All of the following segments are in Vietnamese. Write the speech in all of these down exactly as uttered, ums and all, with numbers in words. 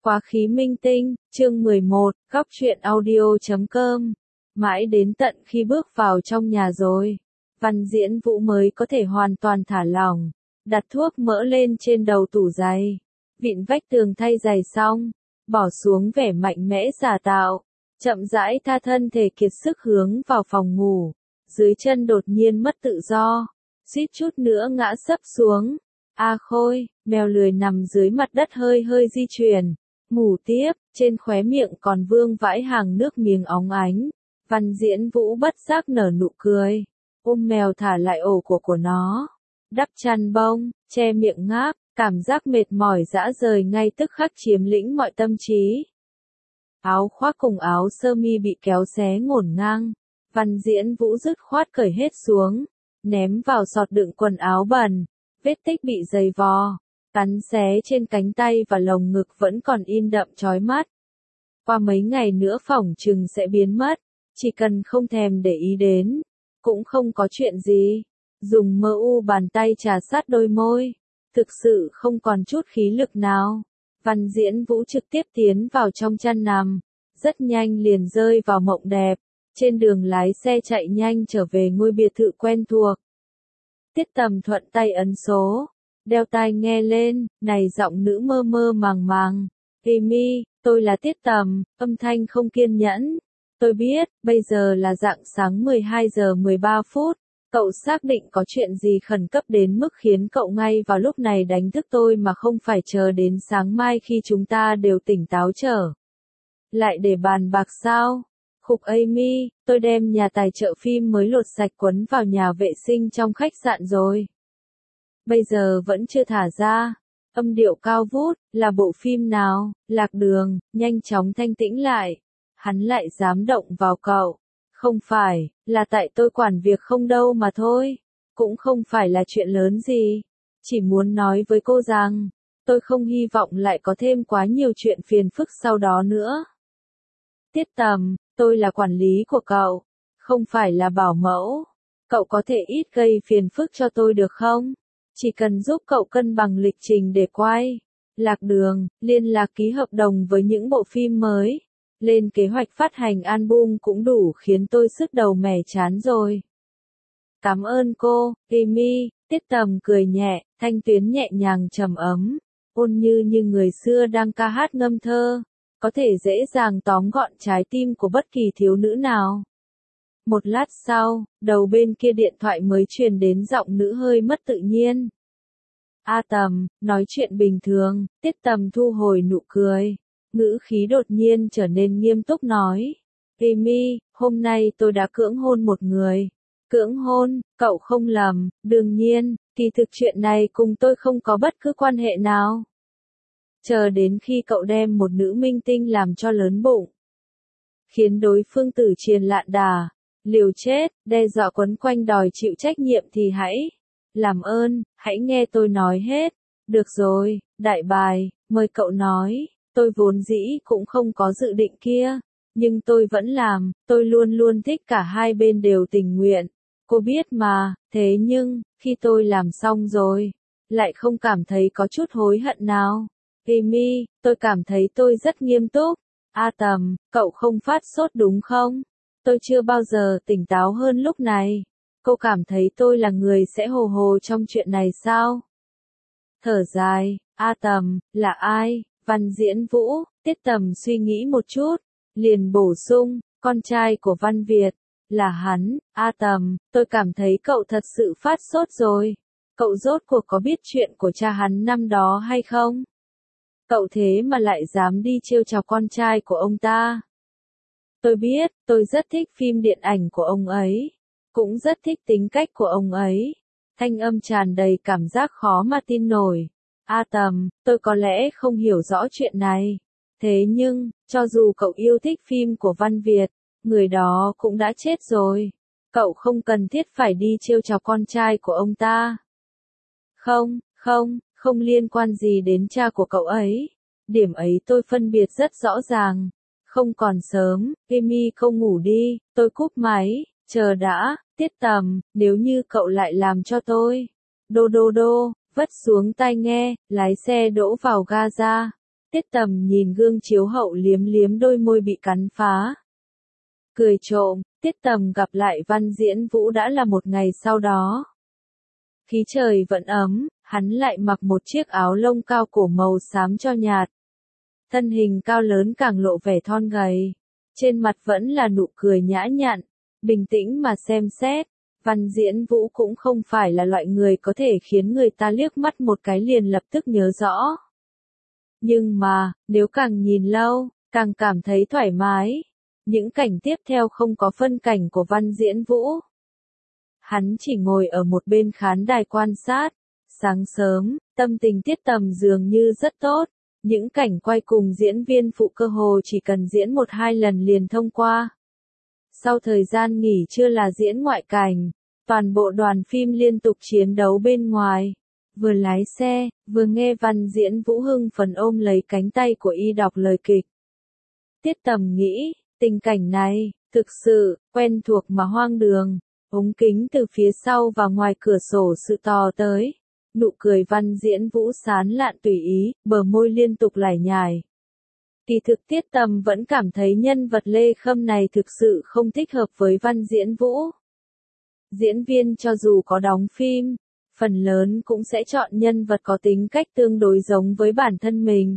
Quá khí minh tinh, chương mười một, góc truyện audio chấm com. Mãi đến tận khi bước vào trong nhà rồi, Văn Diễn Vũ mới có thể hoàn toàn thả lỏng, đặt thuốc mỡ lên trên đầu tủ giày, vịn vách tường thay giày xong, bỏ xuống vẻ mạnh mẽ giả tạo, chậm rãi tha thân thể kiệt sức hướng vào phòng ngủ, dưới chân đột nhiên mất tự do, suýt chút nữa ngã sấp xuống. A Khôi, mèo lười nằm dưới mặt đất hơi hơi di chuyển, ngủ tiếp, trên khóe miệng còn vương vãi hàng nước miếng óng ánh. Văn Diễn Vũ bất giác nở nụ cười, ôm mèo thả lại ổ của của nó, đắp chăn bông, che miệng ngáp, cảm giác mệt mỏi dã rời ngay tức khắc chiếm lĩnh mọi tâm trí. Áo khoác cùng áo sơ mi bị kéo xé ngổn ngang, Văn Diễn Vũ dứt khoát cởi hết xuống, ném vào sọt đựng quần áo bẩn, vết tích bị giày vò, cắn xé trên cánh tay và lồng ngực vẫn còn in đậm chói mắt. Qua mấy ngày nữa phỏng chừng sẽ biến mất, chỉ cần không thèm để ý đến, cũng không có chuyện gì. Dùng mơ u bàn tay trà sát đôi môi, thực sự không còn chút khí lực nào. Văn Diễn Vũ trực tiếp tiến vào trong chăn nằm, rất nhanh liền rơi vào mộng đẹp, trên đường lái xe chạy nhanh trở về ngôi biệt thự quen thuộc. Tiết Tầm thuận tay ấn số, đeo tai nghe lên, này giọng nữ mơ mơ màng màng. Amy, tôi là Tiết Tầm, âm thanh không kiên nhẫn. Tôi biết, bây giờ là rạng sáng mười hai giờ mười ba phút, cậu xác định có chuyện gì khẩn cấp đến mức khiến cậu ngay vào lúc này đánh thức tôi mà không phải chờ đến sáng mai khi chúng ta đều tỉnh táo trở lại để bàn bạc sao? Khục Amy, tôi đem nhà tài trợ phim mới lột sạch quấn vào nhà vệ sinh trong khách sạn rồi. Bây giờ vẫn chưa thả ra. Âm điệu cao vút, là bộ phim nào? Lạc Đường, nhanh chóng thanh tĩnh lại. Hắn lại dám động vào cậu. Không phải, là tại tôi quản việc không đâu mà thôi. Cũng không phải là chuyện lớn gì. Chỉ muốn nói với cô rằng, tôi không hy vọng lại có thêm quá nhiều chuyện phiền phức sau đó nữa. Tiết Tầm, tôi là quản lý của cậu, không phải là bảo mẫu. Cậu có thể ít gây phiền phức cho tôi được không? Chỉ cần giúp cậu cân bằng lịch trình để quay Lạc Đường, liên lạc ký hợp đồng với những bộ phim mới, lên kế hoạch phát hành album cũng đủ khiến tôi sứt đầu mẻ chán rồi. Cảm ơn cô, Amy. Tiết Tầm cười nhẹ, thanh tuyến nhẹ nhàng trầm ấm, ôn như như người xưa đang ca hát ngâm thơ, có thể dễ dàng tóm gọn trái tim của bất kỳ thiếu nữ nào. Một lát sau, đầu bên kia điện thoại mới truyền đến giọng nữ hơi mất tự nhiên. A Tầm, nói chuyện bình thường. Tiết Tầm thu hồi nụ cười, ngữ khí đột nhiên trở nên nghiêm túc nói. Amy, hôm nay tôi đã cưỡng hôn một người. Cưỡng hôn, cậu không lầm, đương nhiên, kỳ thực chuyện này cùng tôi không có bất cứ quan hệ nào. Chờ đến khi cậu đem một nữ minh tinh làm cho lớn bụng, khiến đối phương tử triền lạn đà, liều chết, đe dọa quấn quanh đòi chịu trách nhiệm thì hãy, làm ơn, hãy nghe tôi nói hết. Được rồi, đại bài, mời cậu nói. Tôi vốn dĩ cũng không có dự định kia, nhưng tôi vẫn làm, tôi luôn luôn thích cả hai bên đều tình nguyện. Cô biết mà, thế nhưng, khi tôi làm xong rồi, lại không cảm thấy có chút hối hận nào. Amy, tôi cảm thấy tôi rất nghiêm túc. A Tầm, cậu không phát sốt đúng không? Tôi chưa bao giờ tỉnh táo hơn lúc này. Cô cảm thấy tôi là người sẽ hồ hồ trong chuyện này sao? Thở dài, A Tầm, là ai? Văn Diễn Vũ. Tiết Tầm suy nghĩ một chút, liền bổ sung, con trai của Văn Việt, là hắn. A Tầm, tôi cảm thấy cậu thật sự phát sốt rồi. Cậu rốt cuộc có biết chuyện của cha hắn năm đó hay không? Cậu thế mà lại dám đi trêu chọc con trai của ông ta. Tôi biết, tôi rất thích phim điện ảnh của ông ấy, cũng rất thích tính cách của ông ấy. Thanh âm tràn đầy cảm giác khó mà tin nổi. A Tầm, tôi có lẽ không hiểu rõ chuyện này. Thế nhưng, cho dù cậu yêu thích phim của Văn Việt, người đó cũng đã chết rồi. Cậu không cần thiết phải đi trêu chọc con trai của ông ta. Không, không, không liên quan gì đến cha của cậu ấy. Điểm ấy tôi phân biệt rất rõ ràng. Không còn sớm, Amy không ngủ đi, tôi cúp máy, chờ đã. Tiết Tầm, nếu như cậu lại làm cho tôi. Đô đô đô, vất xuống tai nghe, lái xe đỗ vào ga ra. Tiết Tầm nhìn gương chiếu hậu liếm liếm đôi môi bị cắn phá. Cười trộm, Tiết Tầm gặp lại Văn Diễn Vũ đã là một ngày sau đó. Khí trời vẫn ấm, hắn lại mặc một chiếc áo lông cao cổ màu xám cho nhạt. Thân hình cao lớn càng lộ vẻ thon gầy. Trên mặt vẫn là nụ cười nhã nhặn, bình tĩnh mà xem xét. Văn Diễn Vũ cũng không phải là loại người có thể khiến người ta liếc mắt một cái liền lập tức nhớ rõ. Nhưng mà, nếu càng nhìn lâu, càng cảm thấy thoải mái. Những cảnh tiếp theo không có phân cảnh của Văn Diễn Vũ. Hắn chỉ ngồi ở một bên khán đài quan sát. Sáng sớm, tâm tình Tiết Tầm dường như rất tốt. Những cảnh quay cùng diễn viên phụ cơ hồ chỉ cần diễn một hai lần liền thông qua. Sau thời gian nghỉ trưa là diễn ngoại cảnh, toàn bộ đoàn phim liên tục chiến đấu bên ngoài. Vừa lái xe, vừa nghe Văn Diễn Vũ hưng phấn ôm lấy cánh tay của y đọc lời kịch. Tiết Tầm nghĩ, tình cảnh này, thực sự, quen thuộc mà hoang đường. Ống kính từ phía sau và ngoài cửa sổ sự tò tới. Nụ cười Văn Diễn Vũ sán lạn tùy ý, bờ môi liên tục lải nhải. Kỳ thực Tiết Tầm vẫn cảm thấy nhân vật Lê Khâm này thực sự không thích hợp với Văn Diễn Vũ. Diễn viên cho dù có đóng phim, phần lớn cũng sẽ chọn nhân vật có tính cách tương đối giống với bản thân mình.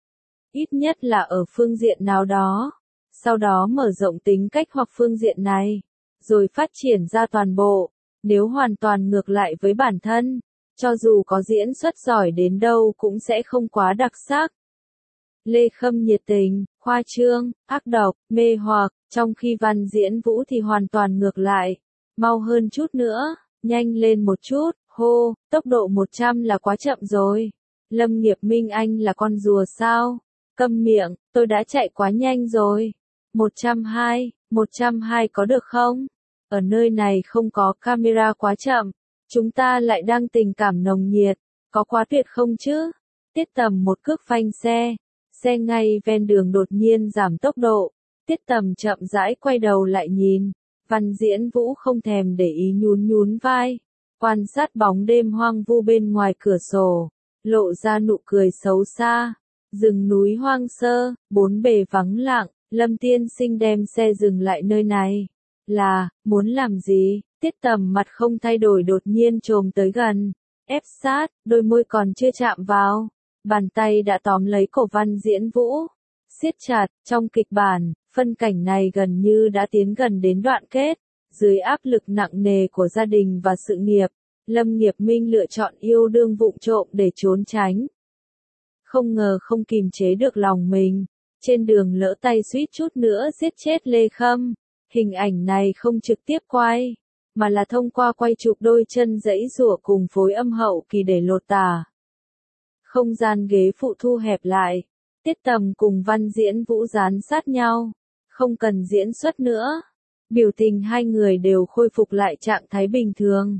Ít nhất là ở phương diện nào đó. Sau đó mở rộng tính cách hoặc phương diện này, rồi phát triển ra toàn bộ. Nếu hoàn toàn ngược lại với bản thân, cho dù có diễn xuất giỏi đến đâu cũng sẽ không quá đặc sắc. Lê Khâm nhiệt tình, khoa trương, ác độc, mê hoặc, trong khi Văn Diễn Vũ thì hoàn toàn ngược lại. Mau hơn chút nữa, nhanh lên một chút, hô, tốc độ một trăm là quá chậm rồi. Lâm Nghiệp Minh anh là con rùa sao? Câm miệng, tôi đã chạy quá nhanh rồi. một trăm hai, một trăm hai có được không? Ở nơi này không có camera quá chậm. Chúng ta lại đang tình cảm nồng nhiệt, có quá tuyệt không chứ? Tiết Tầm một cước phanh xe, xe ngay ven đường đột nhiên giảm tốc độ. Tiết Tầm chậm rãi quay đầu lại nhìn, Văn Diễn Vũ không thèm để ý nhún nhún vai, quan sát bóng đêm hoang vu bên ngoài cửa sổ, lộ ra nụ cười xấu xa. Rừng núi hoang sơ, bốn bề vắng lặng, Lâm tiên sinh đem xe dừng lại nơi này. Là, muốn làm gì? Tiết Tầm mặt không thay đổi đột nhiên chồm tới gần, ép sát, đôi môi còn chưa chạm vào. Bàn tay đã tóm lấy cổ Văn Diễn Vũ, siết chặt. Trong kịch bản, phân cảnh này gần như đã tiến gần đến đoạn kết. Dưới áp lực nặng nề của gia đình và sự nghiệp, Lâm Nghiệp Minh lựa chọn yêu đương vụng trộm để trốn tránh. Không ngờ không kìm chế được lòng mình, trên đường lỡ tay suýt chút nữa giết chết Lê Khâm. Hình ảnh này không trực tiếp quay, mà là thông qua quay chụp đôi chân giãy giụa cùng phối âm hậu kỳ để lột tả. Không gian ghế phụ thu hẹp lại, Tiết Tầm cùng Văn Diễn Vũ dán sát nhau, không cần diễn xuất nữa. Biểu tình hai người đều khôi phục lại trạng thái bình thường.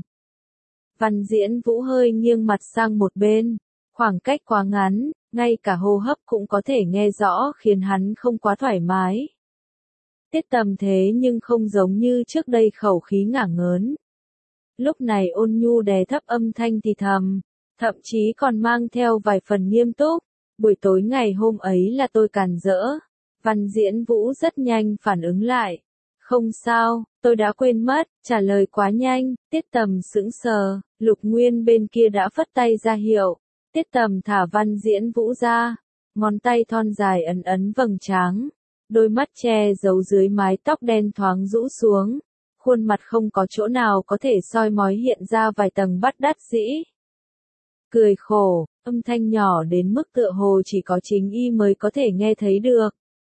Văn Diễn Vũ hơi nghiêng mặt sang một bên, khoảng cách quá ngắn, ngay cả hô hấp cũng có thể nghe rõ khiến hắn không quá thoải mái. Tiết Tầm thế nhưng không giống như trước đây khẩu khí ngả ngớn. Lúc này ôn nhu đè thấp âm thanh thì thầm, thậm chí còn mang theo vài phần nghiêm túc. Buổi tối ngày hôm ấy là tôi càn rỡ. Văn Diễn Vũ rất nhanh phản ứng lại. Không sao, tôi đã quên mất, trả lời quá nhanh. Tiết Tầm sững sờ, Lục Nguyên bên kia đã phất tay ra hiệu. Tiết Tầm thả Văn Diễn Vũ ra, ngón tay thon dài ấn ấn vầng trán. Đôi mắt che giấu dưới mái tóc đen thoáng rũ xuống, khuôn mặt không có chỗ nào có thể soi mói hiện ra vài tầng bất đắc dĩ. Cười khổ, âm thanh nhỏ đến mức tựa hồ chỉ có chính y mới có thể nghe thấy được.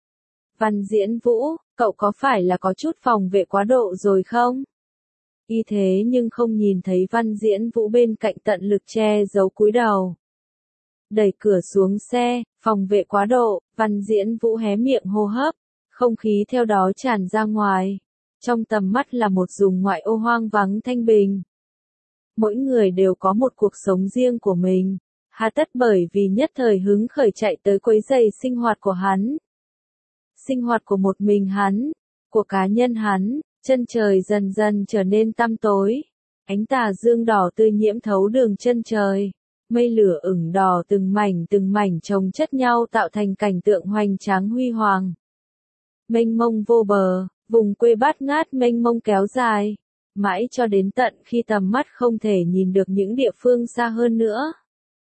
Văn Diễn Vũ, cậu có phải là có chút phòng vệ quá độ rồi không? Y thế nhưng không nhìn thấy Văn Diễn Vũ bên cạnh tận lực che giấu cúi đầu. Đẩy cửa xuống xe, phòng vệ quá độ, Văn Diễn Vũ hé miệng hô hấp, không khí theo đó tràn ra ngoài. Trong tầm mắt là một vùng ngoại ô hoang vắng thanh bình. Mỗi người đều có một cuộc sống riêng của mình, hà tất bởi vì nhất thời hứng khởi chạy tới quấy rầy sinh hoạt của hắn. Sinh hoạt của một mình hắn, của cá nhân hắn. Chân trời dần dần trở nên tăm tối, ánh tà dương đỏ tươi nhiễm thấu đường chân trời. Mây lửa ửng đỏ từng mảnh từng mảnh chồng chất nhau tạo thành cảnh tượng hoành tráng huy hoàng. Mênh mông vô bờ, vùng quê bát ngát mênh mông kéo dài, mãi cho đến tận khi tầm mắt không thể nhìn được những địa phương xa hơn nữa.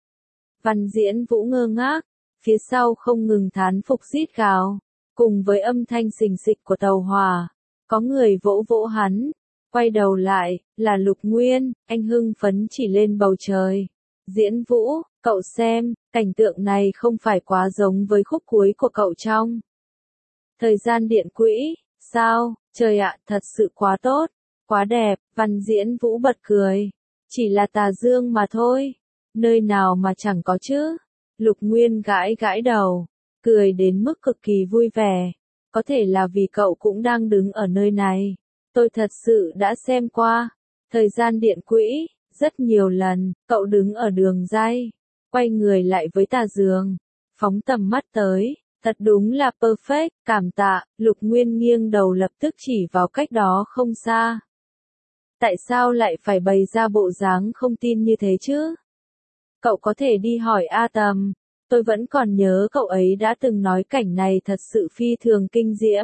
Văn Diễn Vũ ngơ ngác, phía sau không ngừng thán phục rít gào, cùng với âm thanh xình xịch của tàu hỏa, có người vỗ vỗ hắn, quay đầu lại, là Lục Nguyên, anh hưng phấn chỉ lên bầu trời. Diễn Vũ, cậu xem, cảnh tượng này không phải quá giống với khúc cuối của cậu trong Thời Gian Điện Quỹ, sao, trời ạ, thật sự quá tốt, quá đẹp, Văn Diễn Vũ bật cười, chỉ là tà dương mà thôi, nơi nào mà chẳng có chứ. Lục Nguyên gãi gãi đầu, cười đến mức cực kỳ vui vẻ, có thể là vì cậu cũng đang đứng ở nơi này, tôi thật sự đã xem qua, Thời Gian Điện Quỹ, rất nhiều lần, cậu đứng ở đường ray, quay người lại với tà dương, phóng tầm mắt tới, thật đúng là perfect, cảm tạ, Lục Nguyên nghiêng đầu lập tức chỉ vào cách đó không xa. Tại sao lại phải bày ra bộ dáng không tin như thế chứ? Cậu có thể đi hỏi A Tầm, tôi vẫn còn nhớ cậu ấy đã từng nói cảnh này thật sự phi thường kinh diễm.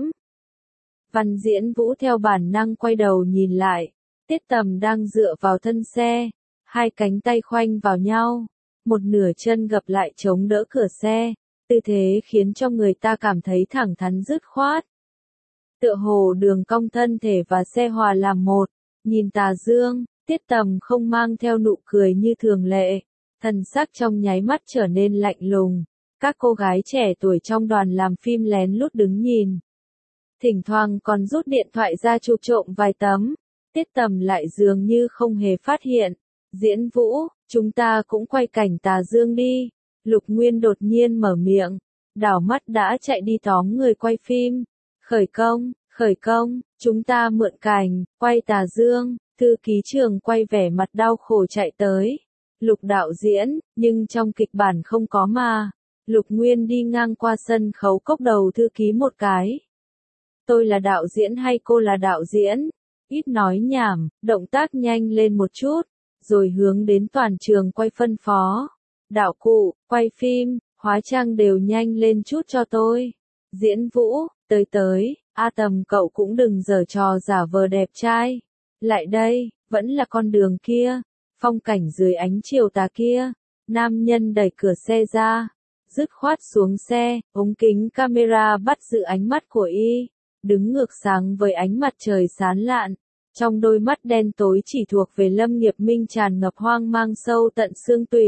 Văn Diễn Vũ theo bản năng quay đầu nhìn lại, Tiết Tầm đang dựa vào thân xe, hai cánh tay khoanh vào nhau, một nửa chân gập lại chống đỡ cửa xe, tư thế khiến cho người ta cảm thấy thẳng thắn dứt khoát. Tựa hồ đường cong thân thể và xe hòa làm một, nhìn Tà Dương, Tiết Tầm không mang theo nụ cười như thường lệ, thần sắc trong nháy mắt trở nên lạnh lùng, các cô gái trẻ tuổi trong đoàn làm phim lén lút đứng nhìn. Thỉnh thoảng còn rút điện thoại ra chụp trộm vài tấm, Tiết Tầm lại dường như không hề phát hiện. Diễn Vũ, chúng ta cũng quay cảnh Tà Dương đi. Lục Nguyên đột nhiên mở miệng, đảo mắt đã chạy đi tóm người quay phim. Khởi công, khởi công, chúng ta mượn cảnh, quay Tà Dương, thư ký Trường quay vẻ mặt đau khổ chạy tới. Lục đạo diễn, nhưng trong kịch bản không có mà. Lục Nguyên đi ngang qua sân khấu cốc đầu thư ký một cái. Tôi là đạo diễn hay cô là đạo diễn? Ít nói nhảm, động tác nhanh lên một chút, rồi hướng đến toàn trường quay phân phó. Đạo cụ, quay phim, hóa trang đều nhanh lên chút cho tôi. Diễn Vũ, tới tới, A Tầm cậu cũng đừng giở trò giả vờ đẹp trai. Lại đây, vẫn là con đường kia, phong cảnh dưới ánh chiều tà kia. Nam nhân đẩy cửa xe ra, dứt khoát xuống xe, ống kính camera bắt giữ ánh mắt của y, đứng ngược sáng với ánh mặt trời sáng lạn. Trong đôi mắt đen tối chỉ thuộc về Lâm Nghiệp Minh tràn ngập hoang mang sâu tận xương tủy.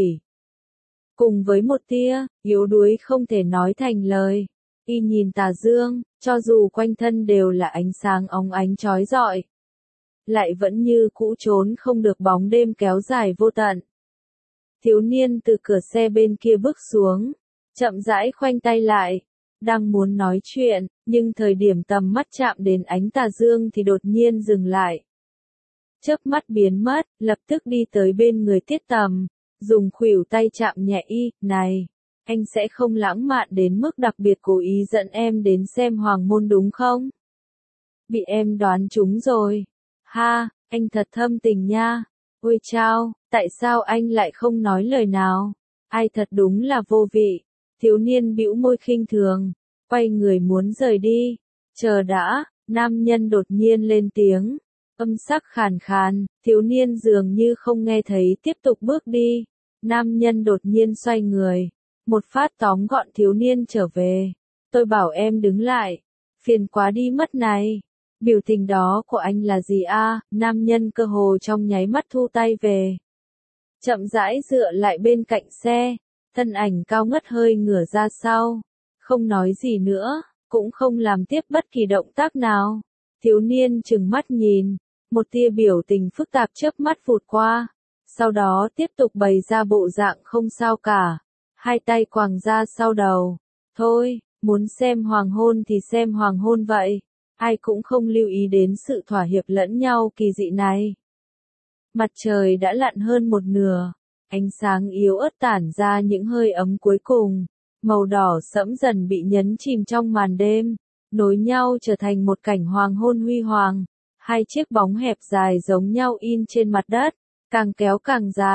Cùng với một tia, yếu đuối không thể nói thành lời. Y nhìn Tà Dương, cho dù quanh thân đều là ánh sáng óng ánh chói rọi, lại vẫn như cũ trốn không được bóng đêm kéo dài vô tận. Thiếu niên từ cửa xe bên kia bước xuống, chậm rãi khoanh tay lại, đang muốn nói chuyện, nhưng thời điểm tầm mắt chạm đến ánh Tà Dương thì đột nhiên dừng lại. Chớp mắt biến mất, lập tức đi tới bên người Tiết Tầm, dùng khuỷu tay chạm nhẹ y, này, anh sẽ không lãng mạn đến mức đặc biệt cố ý dẫn em đến xem Hoàng Môn đúng không? Bị em đoán trúng rồi. Ha, anh thật thâm tình nha. Ôi chao, tại sao anh lại không nói lời nào? Ai thật đúng là vô vị. Thiếu niên bĩu môi khinh thường, quay người muốn rời đi. Chờ đã, nam nhân đột nhiên lên tiếng, âm sắc khàn khàn, thiếu niên dường như không nghe thấy tiếp tục bước đi. Nam nhân đột nhiên xoay người, một phát tóm gọn thiếu niên trở về. Tôi bảo em đứng lại, phiền quá đi mất này. Biểu tình đó của anh là gì a? Nam nhân cơ hồ trong nháy mắt thu tay về. Chậm rãi dựa lại bên cạnh xe, thân ảnh cao ngất hơi ngửa ra sau, không nói gì nữa, cũng không làm tiếp bất kỳ động tác nào. Thiếu niên trừng mắt nhìn, một tia biểu tình phức tạp chớp mắt vụt qua, sau đó tiếp tục bày ra bộ dạng không sao cả, hai tay quàng ra sau đầu. Thôi, muốn xem hoàng hôn thì xem hoàng hôn vậy. Ai cũng không lưu ý đến sự thỏa hiệp lẫn nhau kỳ dị này. Mặt trời đã lặn hơn một nửa, ánh sáng yếu ớt tản ra những hơi ấm cuối cùng, màu đỏ sẫm dần bị nhấn chìm trong màn đêm, nối nhau trở thành một cảnh hoàng hôn huy hoàng. Hai chiếc bóng hẹp dài giống nhau in trên mặt đất, càng kéo càng dài,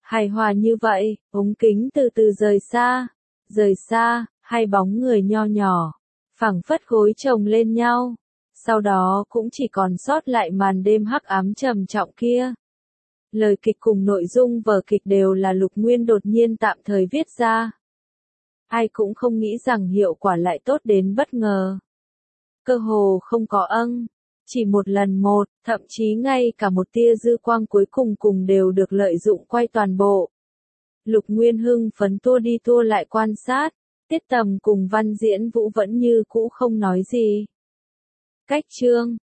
Hài hòa như vậy, ống kính từ từ rời xa, rời xa, hai bóng người nho nhỏ, phẳng phất gối chồng lên nhau. Sau đó cũng chỉ còn sót lại màn đêm hắc ám trầm trọng kia. Lời kịch cùng nội dung vở kịch đều là Lục Nguyên đột nhiên tạm thời viết ra. Ai cũng không nghĩ rằng hiệu quả lại tốt đến bất ngờ. Cơ hồ không có âng, chỉ một lần một, thậm chí ngay cả một tia dư quang cuối cùng cùng đều được lợi dụng quay toàn bộ. Lục Nguyên hưng phấn tua đi tua lại quan sát, Tiết Tầm cùng Văn Diễn Vũ vẫn như cũ không nói gì. Cách chương